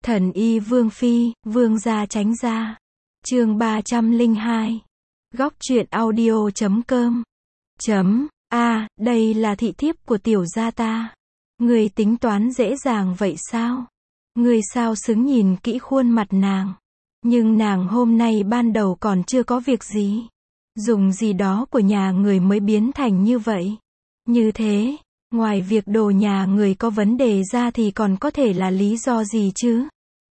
Thần y Vương Phi, Vương gia tránh gia. Chương 302. Góc truyện audio.com. Đây là thị thiếp của tiểu gia ta. Người tính toán dễ dàng vậy sao? Người sao xứng nhìn kỹ khuôn mặt nàng. Nhưng nàng hôm nay ban đầu còn chưa có việc gì. Dùng gì đó của nhà người mới biến thành như vậy. Như thế, ngoài việc đồ nhà người có vấn đề ra thì còn có thể là lý do gì chứ?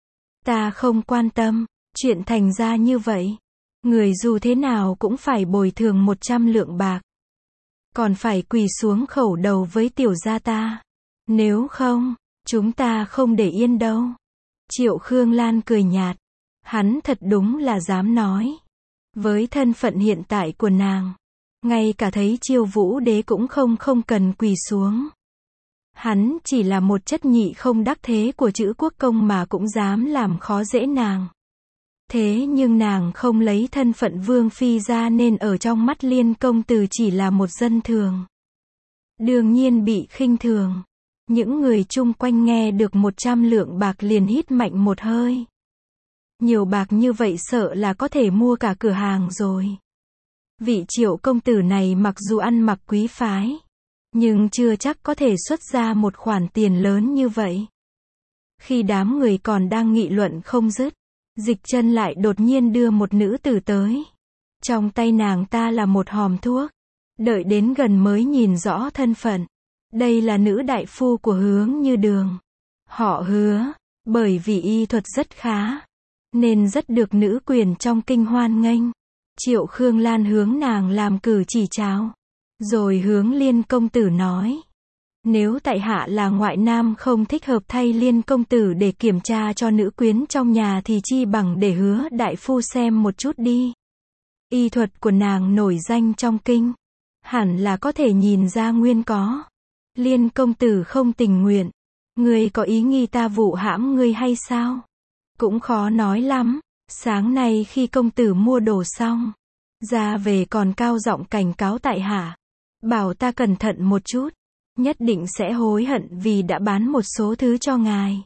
Ta không quan tâm, chuyện thành ra như vậy. Người dù thế nào cũng phải bồi thường 100 lượng bạc. Còn phải quỳ xuống khẩu đầu với tiểu gia ta. Nếu không, chúng ta không để yên đâu. Triệu Khương Lan cười nhạt. Hắn thật đúng là dám nói. Với thân phận hiện tại của nàng, ngay cả thấy Chiêu Vũ Đế cũng không cần quỳ xuống. Hắn chỉ là một chất nhị không đắc thế của chữ quốc công mà cũng dám làm khó dễ nàng. Thế nhưng nàng không lấy thân phận Vương Phi ra nên ở trong mắt Liên công tử chỉ là một dân thường. Đương nhiên bị khinh thường. Những người chung quanh nghe được 100 lượng bạc liền hít mạnh một hơi. Nhiều bạc như vậy sợ là có thể mua cả cửa hàng rồi. Vị Triệu công tử này mặc dù ăn mặc quý phái, nhưng chưa chắc có thể xuất ra một khoản tiền lớn như vậy. Khi đám người còn đang nghị luận không dứt, Dịch Chân lại đột nhiên đưa một nữ tử tới. Trong tay nàng ta là một hòm thuốc. Đợi đến gần mới nhìn rõ thân phận. Đây là nữ đại phu của Hướng Như Đường. Họ Hứa, bởi vì y thuật rất khá, nên rất được nữ quyền trong kinh hoan nghênh. Triệu Khương Lan hướng nàng làm cử chỉ chào. Rồi hướng Liên công tử nói. Nếu tại hạ là ngoại nam không thích hợp thay Liên công tử để kiểm tra cho nữ quyến trong nhà thì chi bằng để Hứa đại phu xem một chút đi. Y thuật của nàng nổi danh trong kinh. Hẳn là có thể nhìn ra nguyên có. Liên công tử không tình nguyện. Ngươi có ý nghi ta vụ hãm ngươi hay sao? Cũng khó nói lắm. Sáng nay khi công tử mua đồ xong, ra về còn cao giọng cảnh cáo tại hạ. Bảo ta cẩn thận một chút. Nhất định sẽ hối hận vì đã bán một số thứ cho ngài.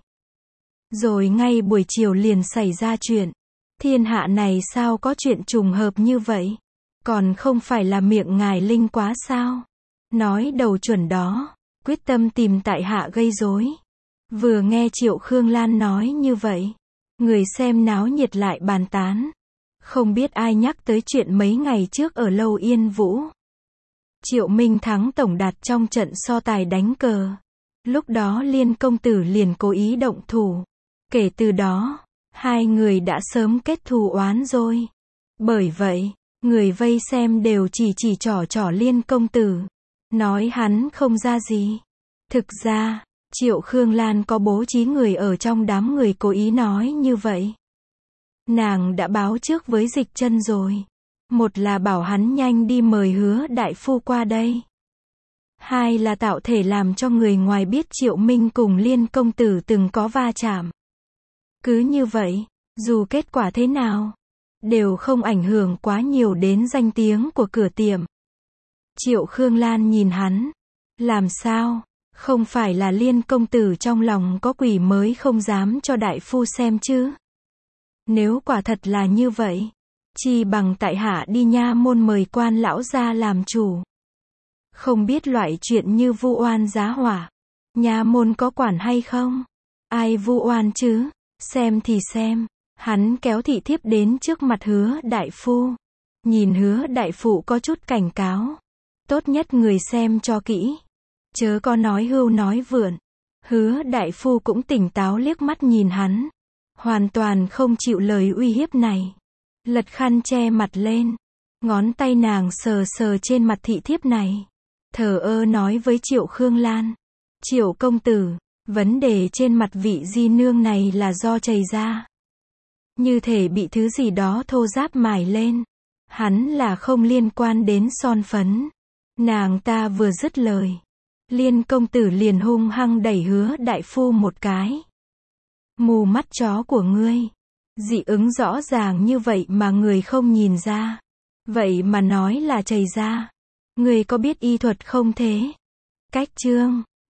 Rồi ngay buổi chiều liền xảy ra chuyện. Thiên hạ này sao có chuyện trùng hợp như vậy? Còn không phải là miệng ngài linh quá sao? Nói đầu chuẩn đó, quyết tâm tìm tại hạ gây rối. Vừa nghe Triệu Khương Lan nói như vậy, người xem náo nhiệt lại bàn tán. Không biết ai nhắc tới chuyện mấy ngày trước ở Lâu Yên Vũ. Triệu Minh thắng tổng đạt trong trận so tài đánh cờ. Lúc đó Liên công tử liền cố ý động thủ. Kể từ đó, hai người đã sớm kết thù oán rồi. Bởi vậy, người vây xem đều chỉ trỏ Liên công tử. Nói hắn không ra gì. Thực ra, Triệu Khương Lan có bố trí người ở trong đám người cố ý nói như vậy. Nàng đã báo trước với Dịch Chân rồi. Một là bảo hắn nhanh đi mời Hứa đại phu qua đây. Hai là tạo thể làm cho người ngoài biết Triệu Minh cùng Liên công tử từng có va chạm. Cứ như vậy, dù kết quả thế nào, đều không ảnh hưởng quá nhiều đến danh tiếng của cửa tiệm. Triệu Khương Lan nhìn hắn. Làm sao? Không phải là Liên công tử trong lòng có quỷ mới không dám cho đại phu xem chứ? Nếu quả thật là như vậy, chi bằng tại hạ đi nha môn mời quan lão ra làm chủ. Không biết loại chuyện như vu oan giá họa, nha môn có quản hay không? Ai vu oan chứ? Xem thì xem. Hắn kéo thị thiếp đến trước mặt Hứa đại phu. Nhìn Hứa đại phụ có chút cảnh cáo. Tốt nhất người xem cho kỹ. Chớ có nói hưu nói vượn. Hứa đại phu cũng tỉnh táo liếc mắt nhìn hắn. Hoàn toàn không chịu lời uy hiếp này. Lật khăn che mặt lên. Ngón tay nàng sờ trên mặt thị thiếp này. Thờ ơ nói với Triệu Khương Lan. Triệu công tử, vấn đề trên mặt vị di nương này là do chảy ra. Như thể bị thứ gì đó thô ráp mài lên. Hắn là không liên quan đến son phấn. Nàng ta vừa dứt lời. Liên công tử liền hung hăng đẩy Hứa đại phu một cái. Mù mắt chó của ngươi. Dị ứng rõ ràng như vậy mà người không nhìn ra. Vậy mà nói là chảy ra. Người có biết y thuật không thế? Cách chương